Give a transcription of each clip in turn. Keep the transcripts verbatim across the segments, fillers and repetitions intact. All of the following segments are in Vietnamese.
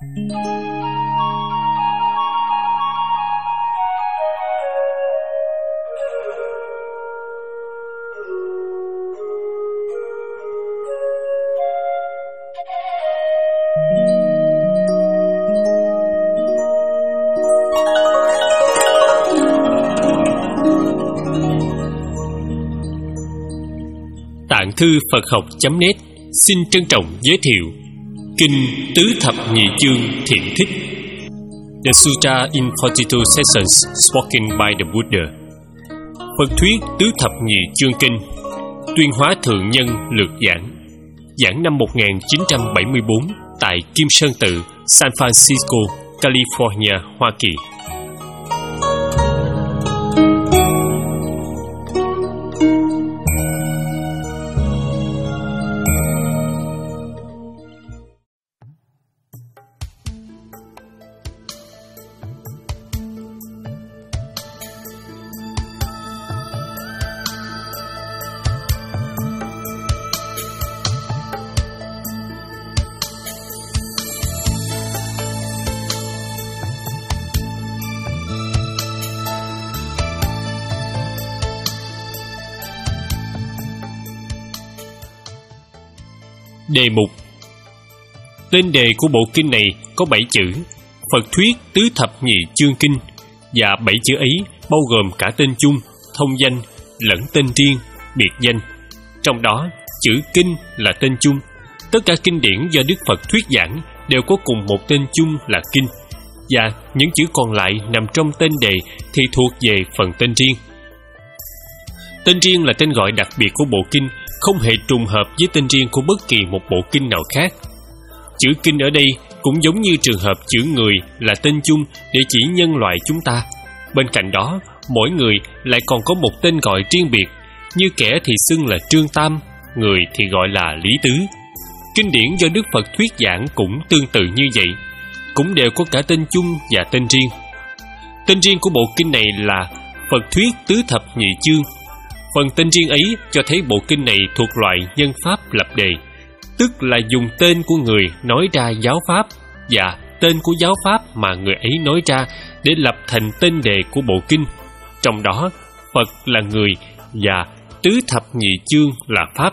Tạng thư Phật học chấm net xin trân trọng giới thiệu Kinh Tứ Thập Nhị Chương Thiện Thích, The Sutra in forty-two Sessions Spoken by the Buddha. Phật thuyết Tứ Thập Nhị Chương Kinh, Tuyên Hóa Thượng Nhân lược giảng, giảng năm một nghìn chín trăm bảy mươi bốn tại Kim Sơn Tự, San Francisco, California, Hoa Kỳ. Đề mục. Tên đề của bộ kinh này có bảy chữ Phật thuyết Tứ Thập Nhị Chương Kinh, và bảy chữ ấy bao gồm cả tên chung, thông danh, lẫn tên riêng, biệt danh. Trong đó, chữ kinh là tên chung. Tất cả kinh điển do Đức Phật thuyết giảng đều có cùng một tên chung là kinh, và những chữ còn lại nằm trong tên đề thì thuộc về phần tên riêng. Tên riêng là tên gọi đặc biệt của bộ kinh, không hề trùng hợp với tên riêng của bất kỳ một bộ kinh nào khác. Chữ kinh ở đây cũng giống như trường hợp chữ người là tên chung để chỉ nhân loại chúng ta. Bên cạnh đó, mỗi người lại còn có một tên gọi riêng biệt, như kẻ thì xưng là Trương Tam, người thì gọi là Lý Tứ. Kinh điển do Đức Phật thuyết giảng cũng tương tự như vậy, cũng đều có cả tên chung và tên riêng. Tên riêng của bộ kinh này là Phật thuyết Tứ Thập Nhị Chương. Phần tên riêng ấy cho thấy bộ kinh này thuộc loại nhân pháp lập đề, tức là dùng tên của người nói ra giáo pháp và tên của giáo pháp mà người ấy nói ra để lập thành tên đề của bộ kinh. Trong đó, Phật là người và Tứ Thập Nhị Chương là pháp.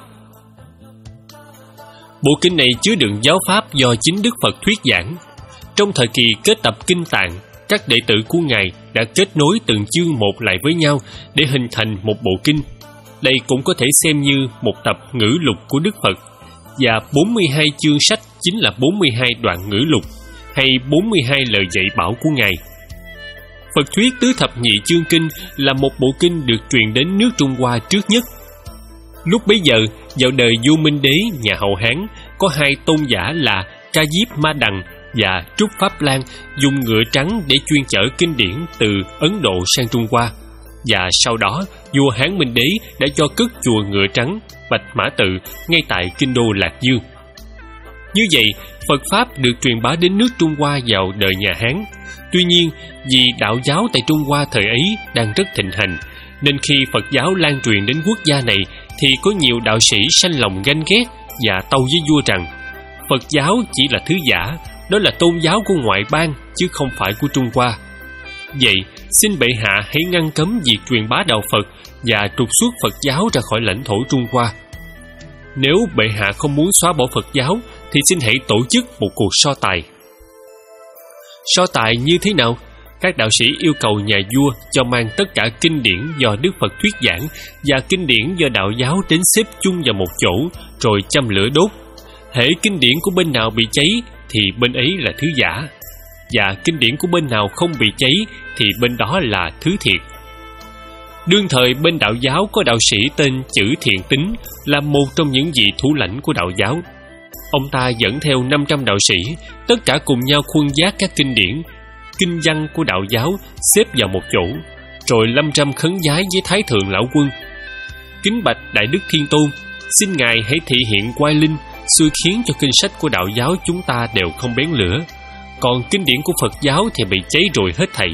Bộ kinh này chứa đựng giáo pháp do chính Đức Phật thuyết giảng. Trong thời kỳ kết tập kinh tạng, các đệ tử của Ngài đã kết nối từng chương một lại với nhau để hình thành một bộ kinh. Đây cũng có thể xem như một tập ngữ lục của Đức Phật, và bốn mươi hai chương sách chính là bốn mươi hai đoạn ngữ lục, hay bốn mươi hai lời dạy bảo của Ngài. Phật thuyết Tứ Thập Nhị Chương Kinh là một bộ kinh được truyền đến nước Trung Hoa trước nhất. Lúc bấy giờ, vào đời vua Minh Đế nhà Hậu Hán, có hai tôn giả là Ca Diếp Ma Đằng và Trúc Pháp Lan dùng ngựa trắng để chuyên chở kinh điển từ Ấn Độ sang Trung Hoa. Và sau đó, vua Hán Minh Đế đã cho cất chùa ngựa trắng Bạch Mã Tự ngay tại kinh đô Lạc Dương. Như vậy, Phật Pháp được truyền bá đến nước Trung Hoa vào đời nhà Hán. Tuy nhiên, vì đạo giáo tại Trung Hoa thời ấy đang rất thịnh hành, nên khi Phật giáo lan truyền đến quốc gia này thì có nhiều đạo sĩ sanh lòng ganh ghét và tâu với vua rằng Phật giáo chỉ là thứ giả, đó là tôn giáo của ngoại bang chứ không phải của Trung Hoa. Vậy, xin bệ hạ hãy ngăn cấm việc truyền bá đạo Phật và trục xuất Phật giáo ra khỏi lãnh thổ Trung Hoa. Nếu bệ hạ không muốn xóa bỏ Phật giáo thì xin hãy tổ chức một cuộc so tài. So tài như thế nào? Các đạo sĩ yêu cầu nhà vua cho mang tất cả kinh điển do Đức Phật thuyết giảng và kinh điển do đạo giáo đến xếp chung vào một chỗ rồi châm lửa đốt. Hễ kinh điển của bên nào bị cháy thì bên ấy là thứ giả, và kinh điển của bên nào không bị cháy thì bên đó là thứ thiệt. Đương thời bên đạo giáo có đạo sĩ tên Chữ Thiện Tính, là một trong những vị thủ lãnh của đạo giáo. Ông ta dẫn theo năm trăm đạo sĩ, tất cả cùng nhau khuân vác các kinh điển, kinh văn của đạo giáo xếp vào một chỗ, rồi lâm râm khấn vái với Thái Thượng Lão Quân. Kính bạch Đại Đức Thiên Tôn, xin Ngài hãy thị hiện oai linh, xui khiến cho kinh sách của đạo giáo chúng ta đều không bén lửa, còn kinh điển của Phật giáo thì bị cháy rồi hết thảy.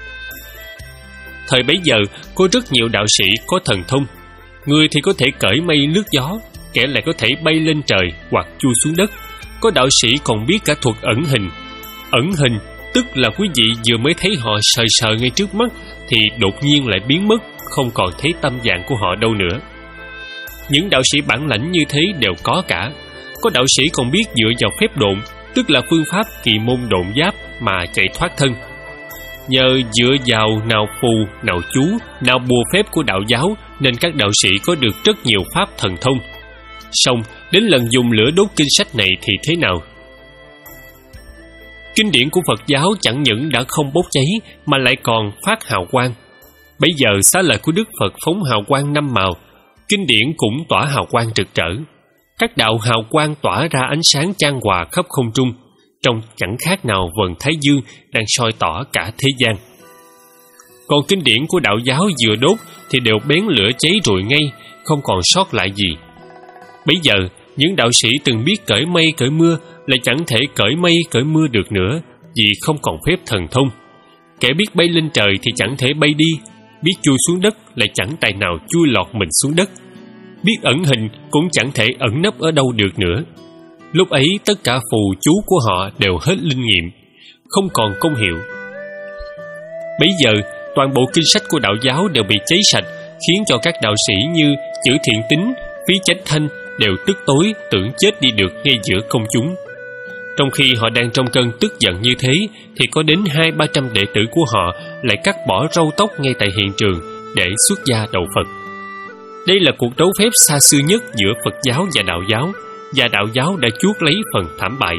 Thời bấy giờ có rất nhiều đạo sĩ có thần thông. Người thì có thể cởi mây lướt gió, kẻ lại có thể bay lên trời hoặc chui xuống đất. Có đạo sĩ còn biết cả thuật ẩn hình. Ẩn hình tức là quý vị vừa mới thấy họ sờ sờ ngay trước mắt thì đột nhiên lại biến mất, không còn thấy tâm dạng của họ đâu nữa. Những đạo sĩ bản lãnh như thế đều có cả. Có đạo sĩ còn biết dựa vào phép độn, tức là phương pháp kỳ môn độn giáp mà chạy thoát thân. Nhờ dựa vào nào phù, nào chú, nào bùa phép của đạo giáo nên các đạo sĩ có được rất nhiều pháp thần thông. Xong, đến lần dùng lửa đốt kinh sách này thì thế nào? Kinh điển của Phật giáo chẳng những đã không bốc cháy mà lại còn phát hào quang. Bây giờ xá lợi của Đức Phật phóng hào quang năm màu, kinh điển cũng tỏa hào quang rực rỡ. Các đạo hào quang tỏa ra ánh sáng chan hòa khắp không trung, trông chẳng khác nào vầng thái dương đang soi tỏ cả thế gian. Còn kinh điển của đạo giáo vừa đốt thì đều bén lửa cháy rụi ngay, không còn sót lại gì. Bây giờ, những đạo sĩ từng biết cởi mây cởi mưa lại chẳng thể cởi mây cởi mưa được nữa, vì không còn phép thần thông. Kẻ biết bay lên trời thì chẳng thể bay đi, biết chui xuống đất lại chẳng tài nào chui lọt mình xuống đất, biết ẩn hình cũng chẳng thể ẩn nấp ở đâu được nữa. Lúc ấy tất cả phù chú của họ đều hết linh nghiệm, không còn công hiệu. Bây giờ toàn bộ kinh sách của đạo giáo đều bị cháy sạch, khiến cho các đạo sĩ như Chữ Thiện Tính, Phí Chánh Thanh đều tức tối tưởng chết đi được ngay giữa công chúng. Trong khi họ đang trong cơn tức giận như thế thì có đến hai ba trăm đệ tử của họ lại cắt bỏ râu tóc ngay tại hiện trường để xuất gia đầu Phật. Đây là cuộc đấu phép xa xưa nhất giữa Phật giáo và đạo giáo, và đạo giáo đã chuốc lấy phần thảm bại.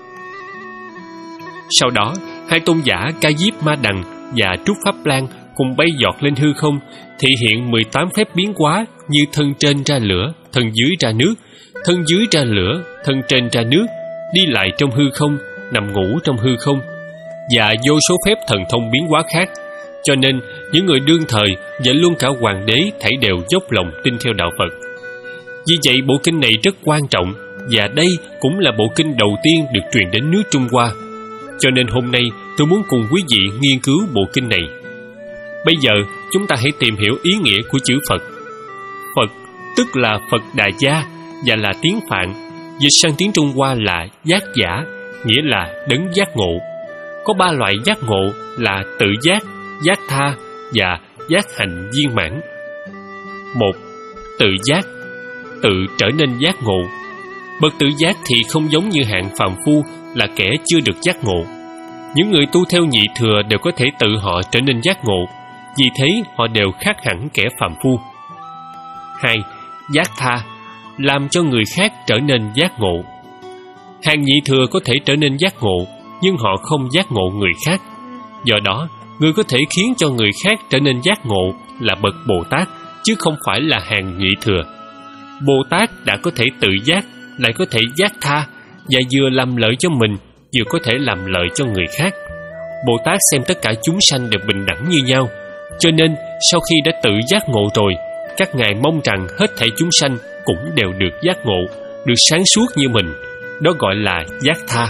Sau đó, hai tôn giả Ca Diếp Ma Đằng và Trúc Pháp Lan cùng bay giọt lên hư không, thị hiện mười tám phép biến hóa như thân trên ra lửa, thân dưới ra nước, thân dưới ra lửa, thân trên ra nước, đi lại trong hư không, nằm ngủ trong hư không, và vô số phép thần thông biến hóa khác. Cho nên, những người đương thời và luôn cả hoàng đế thảy đều dốc lòng tin theo đạo Phật. Vì vậy, bộ kinh này rất quan trọng, và đây cũng là bộ kinh đầu tiên được truyền đến nước Trung Hoa. Cho nên hôm nay tôi muốn cùng quý vị nghiên cứu bộ kinh này. Bây giờ, chúng ta hãy tìm hiểu ý nghĩa của chữ Phật. Phật tức là Phật Đà Gia và là tiếng Phạn, dịch sang tiếng Trung Hoa là giác giả, nghĩa là đấng giác ngộ. Có ba loại giác ngộ là tự giác, giác tha và giác hành viên mãn. Một, tự giác, tự trở nên giác ngộ. Bậc tự giác thì không giống như hạng phàm phu là kẻ chưa được giác ngộ. Những người tu theo nhị thừa đều có thể tự họ trở nên giác ngộ, vì thế họ đều khác hẳn kẻ phàm phu. Hai, giác tha, làm cho người khác trở nên giác ngộ. Hàng nhị thừa có thể trở nên giác ngộ, nhưng họ không giác ngộ người khác. Do đó, người có thể khiến cho người khác trở nên giác ngộ là bậc Bồ Tát, chứ không phải là hàng nhị thừa. Bồ Tát đã có thể tự giác, lại có thể giác tha, và vừa làm lợi cho mình, vừa có thể làm lợi cho người khác. Bồ Tát xem tất cả chúng sanh đều bình đẳng như nhau, cho nên sau khi đã tự giác ngộ rồi, các ngài mong rằng hết thảy chúng sanh cũng đều được giác ngộ, được sáng suốt như mình. Đó gọi là giác tha.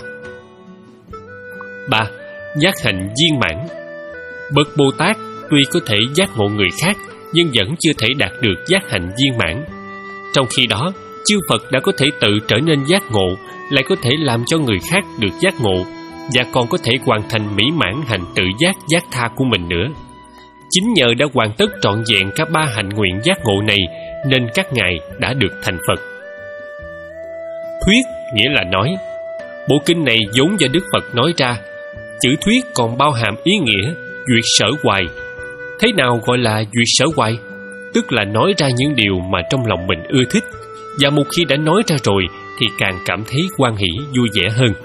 Ba, giác hạnh viên mãn. Bậc Bồ Tát tuy có thể giác ngộ người khác, nhưng vẫn chưa thể đạt được giác hạnh viên mãn. Trong khi đó, chư Phật đã có thể tự trở nên giác ngộ, lại có thể làm cho người khác được giác ngộ, và còn có thể hoàn thành mỹ mãn hạnh tự giác giác tha của mình nữa. Chính nhờ đã hoàn tất trọn vẹn cả ba hạnh nguyện giác ngộ này, nên các ngài đã được thành Phật. Thuyết nghĩa là nói. Bộ kinh này vốn do Đức Phật nói ra. Chữ thuyết còn bao hàm ý nghĩa duyệt sở hoài. Thế nào gọi là duyệt sở hoài? Tức là nói ra những điều mà trong lòng mình ưa thích, và một khi đã nói ra rồi thì càng cảm thấy hoan hỷ vui vẻ hơn.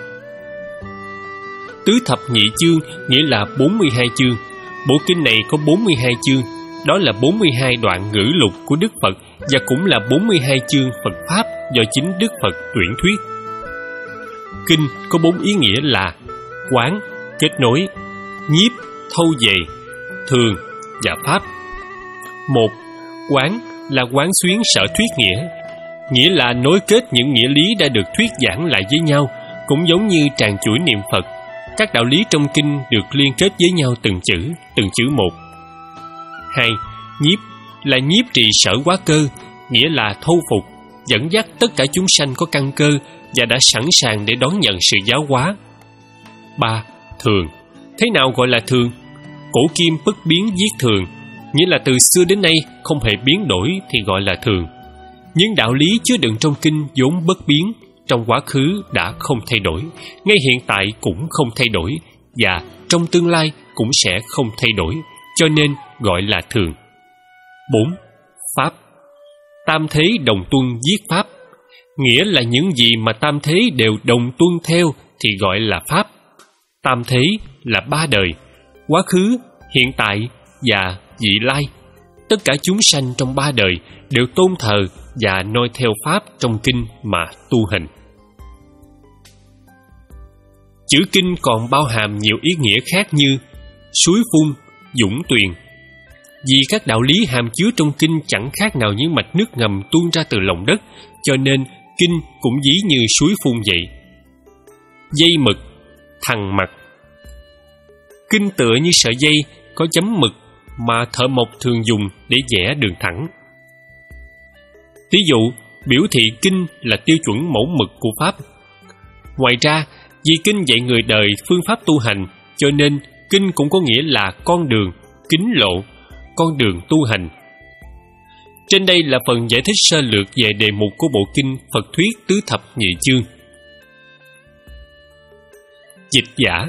Tứ thập nhị chương nghĩa là bốn mươi hai chương. Bộ kinh này có bốn mươi hai chương, đó là bốn mươi hai đoạn ngữ lục của Đức Phật, và cũng là bốn mươi hai chương Phật Pháp do chính Đức Phật tuyển thuyết. Kinh có bốn ý nghĩa là quán, kết nối, nhiếp, thâu về, thường và pháp. Một, quán là quán xuyến sở thuyết nghĩa, nghĩa là nối kết những nghĩa lý đã được thuyết giảng lại với nhau, cũng giống như tràng chuỗi niệm Phật. Các đạo lý trong kinh được liên kết với nhau từng chữ, từng chữ một. Hai, nhiếp là nhiếp trì sở hóa cơ, nghĩa là thâu phục, dẫn dắt tất cả chúng sanh có căn cơ và đã sẵn sàng để đón nhận sự giáo hóa. ba. Thường. Thế nào gọi là thường? Cổ kim bất biến viết thường, nghĩa là từ xưa đến nay không hề biến đổi thì gọi là thường. Những đạo lý chứa đựng trong kinh vốn bất biến, trong quá khứ đã không thay đổi, ngay hiện tại cũng không thay đổi, và trong tương lai cũng sẽ không thay đổi, cho nên gọi là thường. bốn. Pháp. Tam thế đồng tuân viết pháp, nghĩa là những gì mà tam thế đều đồng tuân theo thì gọi là pháp. Tam thế là ba đời: quá khứ, hiện tại và vị lai. Tất cả chúng sanh trong ba đời đều tôn thờ và noi theo pháp trong kinh mà tu hành. Chữ kinh còn bao hàm nhiều ý nghĩa khác như suối phun, dũng tuyền. Vì các đạo lý hàm chứa trong kinh chẳng khác nào những mạch nước ngầm tuôn ra từ lòng đất, cho nên kinh cũng ví như suối phun vậy. Dây mực, thằn mặt. Kinh tựa như sợi dây có chấm mực mà thợ mộc thường dùng để vẽ đường thẳng. Ví dụ, biểu thị kinh là tiêu chuẩn mẫu mực của pháp. Ngoài ra, vì kinh dạy người đời phương pháp tu hành, cho nên kinh cũng có nghĩa là con đường, kính lộ, con đường tu hành. Trên đây là phần giải thích sơ lược về đề mục của bộ kinh Phật Thuyết Tứ Thập Nhị Chương. Dịch giả.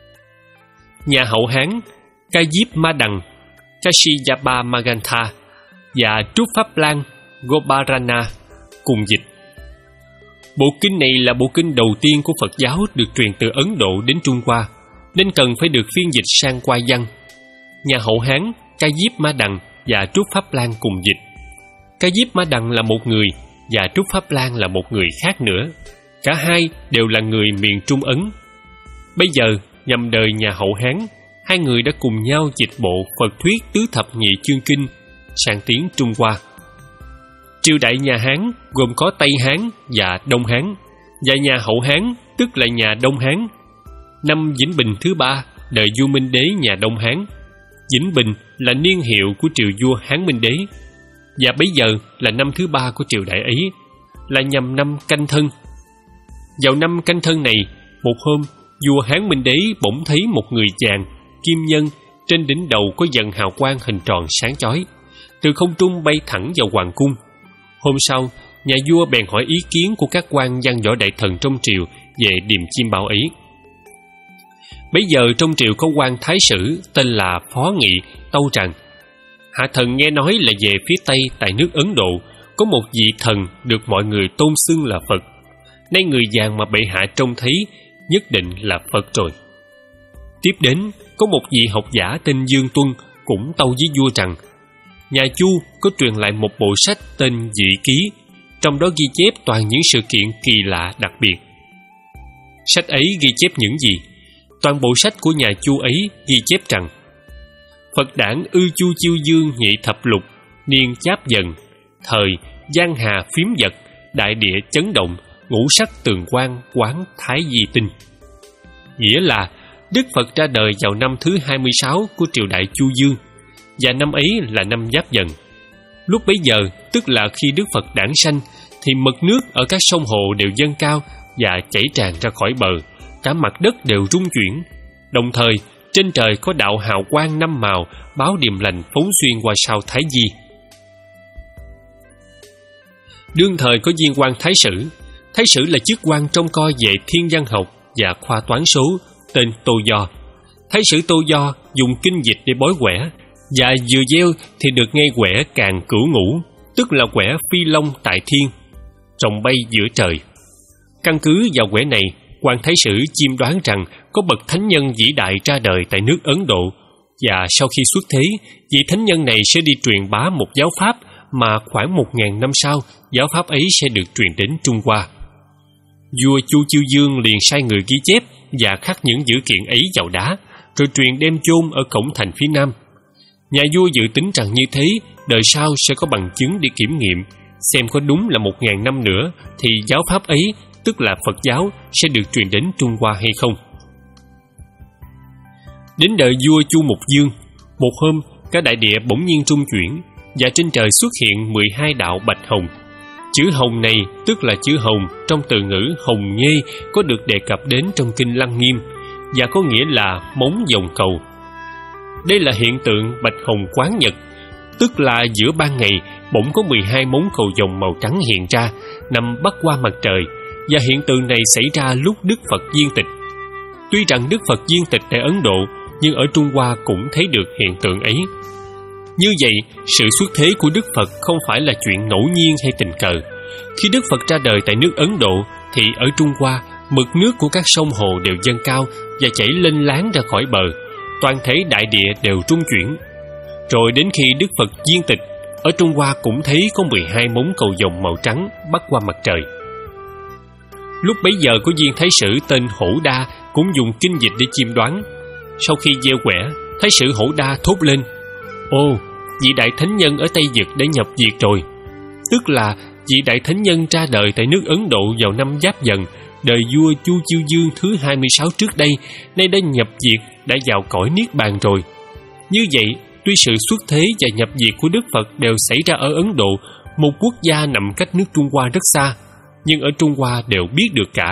Nhà Hậu Hán Kayip Ma Đằng, Kashyapa Magantha và Trúc Pháp Lan Goparana cùng dịch. Bộ kinh này là bộ kinh đầu tiên của Phật giáo được truyền từ Ấn Độ đến Trung Hoa, nên cần phải được phiên dịch sang Hoa văn. Nhà Hậu Hán Kayip Ma Đằng và Trúc Pháp Lan cùng dịch. Kayip Ma Đằng là một người và Trúc Pháp Lan là một người khác nữa. Cả hai đều là người miền Trung Ấn. Bây giờ, nhằm đời nhà Hậu Hán, hai người đã cùng nhau dịch bộ Phật Thuyết Tứ Thập Nhị Chương Kinh sang tiếng Trung Hoa. Triều đại nhà Hán gồm có Tây Hán và Đông Hán, và nhà Hậu Hán tức là nhà Đông Hán. Năm Vĩnh Bình thứ ba, đời vua Minh Đế nhà Đông Hán. Vĩnh Bình là niên hiệu của triều vua Hán Minh Đế, và bấy giờ là năm thứ ba của triều đại ấy, là nhằm năm Canh Thân. Vào năm Canh Thân này, một hôm, vua Hán Minh Đế bỗng thấy một người chàng kim nhân trên đỉnh đầu có dần hào quang hình tròn sáng chói, từ không trung bay thẳng vào hoàng cung. Hôm sau, nhà vua bèn hỏi ý kiến của các quan văn võ đại thần trong triều về điềm chim bao ấy. Bấy giờ trong triều có quan thái sử tên là Phó Nghị tâu rằng: hạ thần nghe nói là về phía Tây tại nước Ấn Độ có một vị thần được mọi người tôn xưng là Phật. Nay người vàng mà bệ hạ trông thấy nhất định là Phật rồi. Tiếp đến, có một vị học giả tên Dương Tuân cũng tâu với vua rằng: nhà Chu có truyền lại một bộ sách tên Dị Ký, trong đó ghi chép toàn những sự kiện kỳ lạ đặc biệt. Sách ấy ghi chép những gì? Toàn bộ sách của nhà Chu ấy ghi chép rằng: Phật đản ư chu chiêu dương nhị thập lục, niên cháp dần, thời giang hà phiếm vật, đại địa chấn động, ngũ sắc tường quang quán thái di tinh. Nghĩa là Đức Phật ra đời vào năm thứ hai mươi sáu của triều đại Chu Dương, và năm ấy là năm Giáp Dần. Lúc bấy giờ, tức là khi Đức Phật đản sanh, thì mực nước ở các sông hồ đều dâng cao và chảy tràn ra khỏi bờ, cả mặt đất đều rung chuyển. Đồng thời, trên trời có đạo hào quang năm màu báo điềm lành phóng xuyên qua sao Thái Di. Đương thời có viên quan thái sử. Thái sử là chức quan trông coi về thiên văn học và khoa toán số, tên Tô Do. Thái sử Tô Do dùng kinh dịch để bói quẻ, và vừa gieo thì được ngay quẻ càng cửu ngũ, tức là quẻ phi long tại thiên, rồng bay giữa trời. Căn cứ vào quẻ này, quan thái sử chiêm đoán rằng có bậc thánh nhân vĩ đại ra đời tại nước Ấn Độ, và sau khi xuất thế, vị thánh nhân này sẽ đi truyền bá một giáo pháp mà khoảng một ngàn năm sau, giáo pháp ấy sẽ được truyền đến Trung Hoa. Vua Chu Chiêu Dương liền sai người ghi chép và khắc những dữ kiện ấy vào đá, rồi truyền đem chôn ở cổng thành phía nam. Nhà vua dự tính rằng như thế, đời sau sẽ có bằng chứng để kiểm nghiệm, xem có đúng là một ngàn năm nữa thì giáo pháp ấy, tức là Phật giáo, sẽ được truyền đến Trung Hoa hay không. Đến đời vua Chu Mục Dương, một hôm cả đại địa bỗng nhiên rung chuyển, và trên trời xuất hiện mười hai đạo bạch hồng. Chữ hồng này tức là chữ hồng trong từ ngữ hồng nhê có được đề cập đến trong kinh Lăng Nghiêm, và có nghĩa là móng dòng cầu. Đây là hiện tượng bạch hồng quán nhật, tức là giữa ban ngày bỗng có mười hai móng cầu vồng màu trắng hiện ra, nằm bắc qua mặt trời, và hiện tượng này xảy ra lúc Đức Phật viên tịch. Tuy rằng Đức Phật viên tịch tại Ấn Độ, nhưng ở Trung Hoa cũng thấy được hiện tượng ấy. Như vậy, sự xuất thế của Đức Phật không phải là chuyện ngẫu nhiên hay tình cờ. Khi Đức Phật ra đời tại nước Ấn Độ, thì ở Trung Hoa, mực nước của các sông hồ đều dâng cao và chảy lênh láng ra khỏi bờ, toàn thể đại địa đều rung chuyển. Rồi đến khi Đức Phật viên tịch, ở Trung Hoa cũng thấy có mười hai móng cầu vồng màu trắng bắc qua mặt trời. Lúc bấy giờ có viên thái sử tên Hổ Đa cũng dùng kinh dịch để chiêm đoán. Sau khi gieo quẻ, thái sử Hổ Đa thốt lên: "Ô, vị đại thánh nhân ở Tây Vực đã nhập diệt rồi." Tức là vị đại thánh nhân ra đời tại nước Ấn Độ vào năm Giáp Dần, đời vua Chu Chiêu Dương thứ hai mươi sáu trước đây, nay đã nhập diệt, đã vào cõi niết bàn rồi. Như vậy, tuy sự xuất thế và nhập diệt của Đức Phật đều xảy ra ở Ấn Độ, một quốc gia nằm cách nước Trung Hoa rất xa, nhưng ở Trung Hoa đều biết được cả.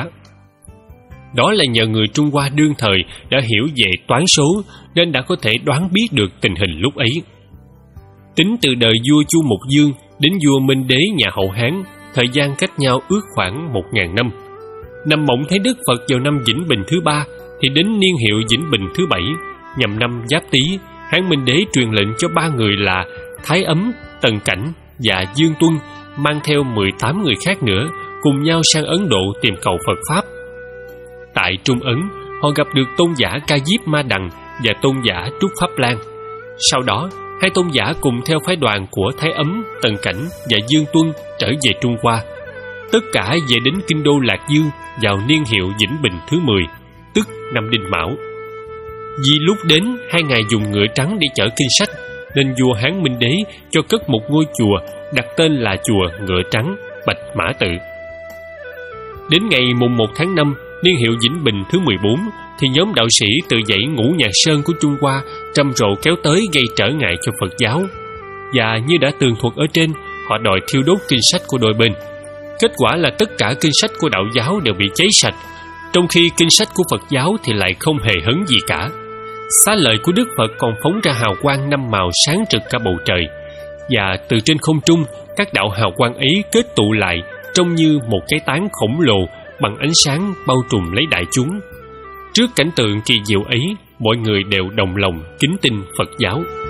Đó là nhờ người Trung Hoa đương thời đã hiểu về toán số, nên đã có thể đoán biết được tình hình lúc ấy. Tính từ đời vua Chu Mục Dương đến vua Minh Đế nhà Hậu Hán, thời gian cách nhau ước khoảng một ngàn năm. Năm Mộng thấy Đức Phật vào năm Vĩnh Bình thứ ba, thì đến niên hiệu Vĩnh Bình thứ bảy, nhằm năm Giáp Tý, Hán Minh Đế truyền lệnh cho ba người là Thái Ấm, Tần Cảnh và Dương Tuân mang theo mười tám người khác nữa, cùng nhau sang Ấn Độ tìm cầu Phật Pháp. Tại Trung Ấn, họ gặp được tôn giả Ca Diếp Ma Đằng và tôn giả Trúc Pháp Lan. Sau đó, hai tôn giả cùng theo phái đoàn của Thái Ấm, Tần Cảnh và Dương Tuân trở về Trung Hoa. Tất cả về đến kinh đô Lạc Dương vào niên hiệu Vĩnh Bình thứ mười, tức năm Đinh Mão. Vì lúc đến, hai ngài dùng ngựa trắng để chở kinh sách, nên vua Hán Minh Đế cho cất một ngôi chùa đặt tên là chùa Ngựa Trắng, Bạch Mã Tự. Đến ngày mùng một tháng năm, niên hiệu Vĩnh Bình thứ mười bốn, thì nhóm đạo sĩ từ dãy Ngũ Nhạc Sơn của Trung Hoa trầm rộ kéo tới gây trở ngại cho Phật giáo. Và như đã tường thuật ở trên, họ đòi thiêu đốt kinh sách của đôi bên. Kết quả là tất cả kinh sách của đạo giáo đều bị cháy sạch, trong khi kinh sách của Phật giáo thì lại không hề hấn gì cả. Xá lợi của Đức Phật còn phóng ra hào quang năm màu sáng rực cả bầu trời, và từ trên không trung, các đạo hào quang ấy kết tụ lại trông như một cái tán khổng lồ bằng ánh sáng bao trùm lấy đại chúng. Trước cảnh tượng kỳ diệu ấy, mọi người đều đồng lòng kính tin Phật giáo.